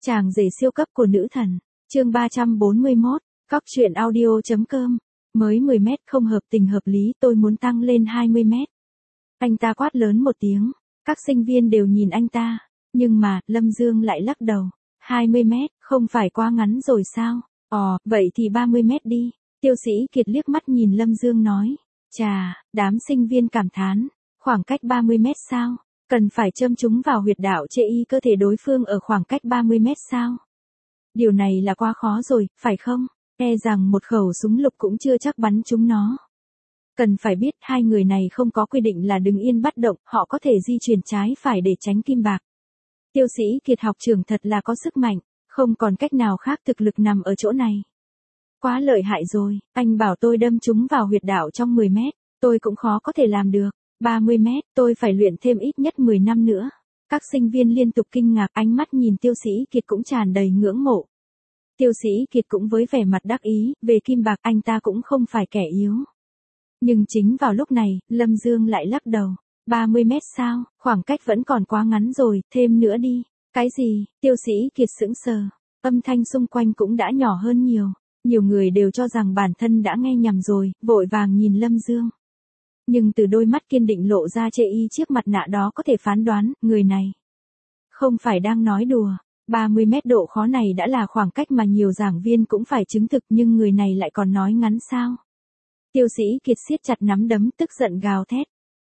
Chàng rể siêu cấp của nữ thần. Chương 341, Cóc truyện audio.com. Mới 10 mét không hợp tình hợp lý, tôi muốn tăng lên 20 mét. Anh ta quát lớn một tiếng. Các sinh viên đều nhìn anh ta. Nhưng mà, Lâm Dương lại lắc đầu. 20 mét, không phải quá ngắn rồi sao? Vậy thì 30 mét đi. Tiêu Sĩ Kiệt liếc mắt nhìn Lâm Dương nói. Chà, đám sinh viên cảm thán. Khoảng cách 30 mét sao? Cần phải châm chúng vào huyệt đạo chê y cơ thể đối phương ở khoảng cách 30 mét sao? Điều này là quá khó rồi, phải không? E rằng một khẩu súng lục cũng chưa chắc bắn chúng nó. Cần phải biết hai người này không có quy định là đứng yên bất động, họ có thể di chuyển trái phải để tránh kim bạc. Tiêu Sĩ Kiệt học trưởng thật là có sức mạnh, không còn cách nào khác, thực lực nằm ở chỗ này. Quá lợi hại rồi, anh bảo tôi đâm chúng vào huyệt đạo trong 10 mét, tôi cũng khó có thể làm được. 30 mét, tôi phải luyện thêm ít nhất 10 năm nữa. Các sinh viên liên tục kinh ngạc, ánh mắt nhìn Tiêu Sĩ Kiệt cũng tràn đầy ngưỡng mộ. Tiêu Sĩ Kiệt cũng với vẻ mặt đắc ý, về kim bạc anh ta cũng không phải kẻ yếu. Nhưng chính vào lúc này, Lâm Dương lại lắc đầu. 30 mét sao, khoảng cách vẫn còn quá ngắn rồi, thêm nữa đi. Cái gì? Tiêu Sĩ Kiệt sững sờ. Âm thanh xung quanh cũng đã nhỏ hơn nhiều. Nhiều người đều cho rằng bản thân đã nghe nhầm rồi, vội vàng nhìn Lâm Dương. Nhưng từ đôi mắt kiên định lộ ra chê y chiếc mặt nạ đó có thể phán đoán, người này không phải đang nói đùa. 30 mét độ khó này đã là khoảng cách mà nhiều giảng viên cũng phải chứng thực, nhưng người này lại còn nói ngắn sao? Tiêu Sĩ Kiệt siết chặt nắm đấm, tức giận gào thét.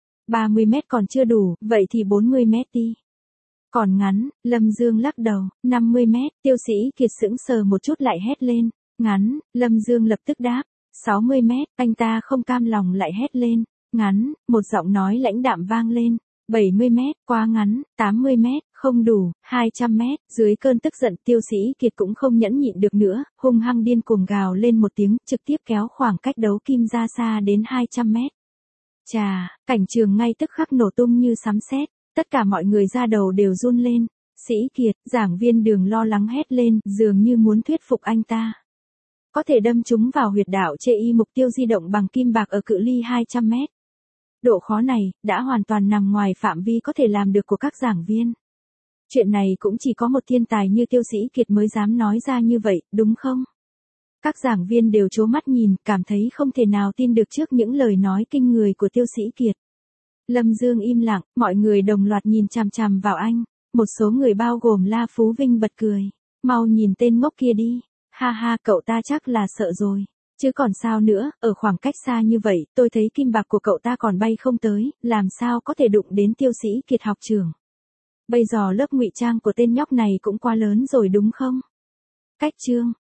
30 mét còn chưa đủ, vậy thì 40 mét đi. Còn ngắn, Lâm Dương lắc đầu. 50 mét, Tiêu Sĩ Kiệt sững sờ một chút lại hét lên. Ngắn, Lâm Dương lập tức đáp. 60 mét, anh ta không cam lòng lại hét lên. Ngắn, một giọng nói lãnh đạm vang lên. 70 mét, quá ngắn. 80 mét, không đủ. 200 mét, dưới cơn tức giận Tiêu Sĩ Kiệt cũng không nhẫn nhịn được nữa, hung hăng điên cuồng gào lên một tiếng, trực tiếp kéo khoảng cách đấu kim ra xa đến 200 mét. Chà, cảnh trường ngay tức khắc nổ tung như sấm sét, tất cả mọi người da đầu đều run lên. Sĩ Kiệt, giảng viên Đường lo lắng hét lên, dường như muốn thuyết phục anh ta. Có thể đâm chúng vào huyệt đạo chê y, mục tiêu di động bằng kim bạc ở cự ly 200 mét. Độ khó này, đã hoàn toàn nằm ngoài phạm vi có thể làm được của các giảng viên. Chuyện này cũng chỉ có một thiên tài như Tiêu Sĩ Kiệt mới dám nói ra như vậy, đúng không? Các giảng viên đều trố mắt nhìn, cảm thấy không thể nào tin được trước những lời nói kinh người của Tiêu Sĩ Kiệt. Lâm Dương im lặng, mọi người đồng loạt nhìn chằm chằm vào anh. Một số người bao gồm La Phú Vinh bật cười. Mau nhìn tên ngốc kia đi. Ha ha, cậu ta chắc là sợ rồi. Chứ còn sao nữa, ở khoảng cách xa như vậy, tôi thấy kim bạc của cậu ta còn bay không tới, làm sao có thể đụng đến Tiêu Sĩ Kiệt học trưởng. Bây giờ lớp ngụy trang của tên nhóc này cũng quá lớn rồi đúng không? Cách chương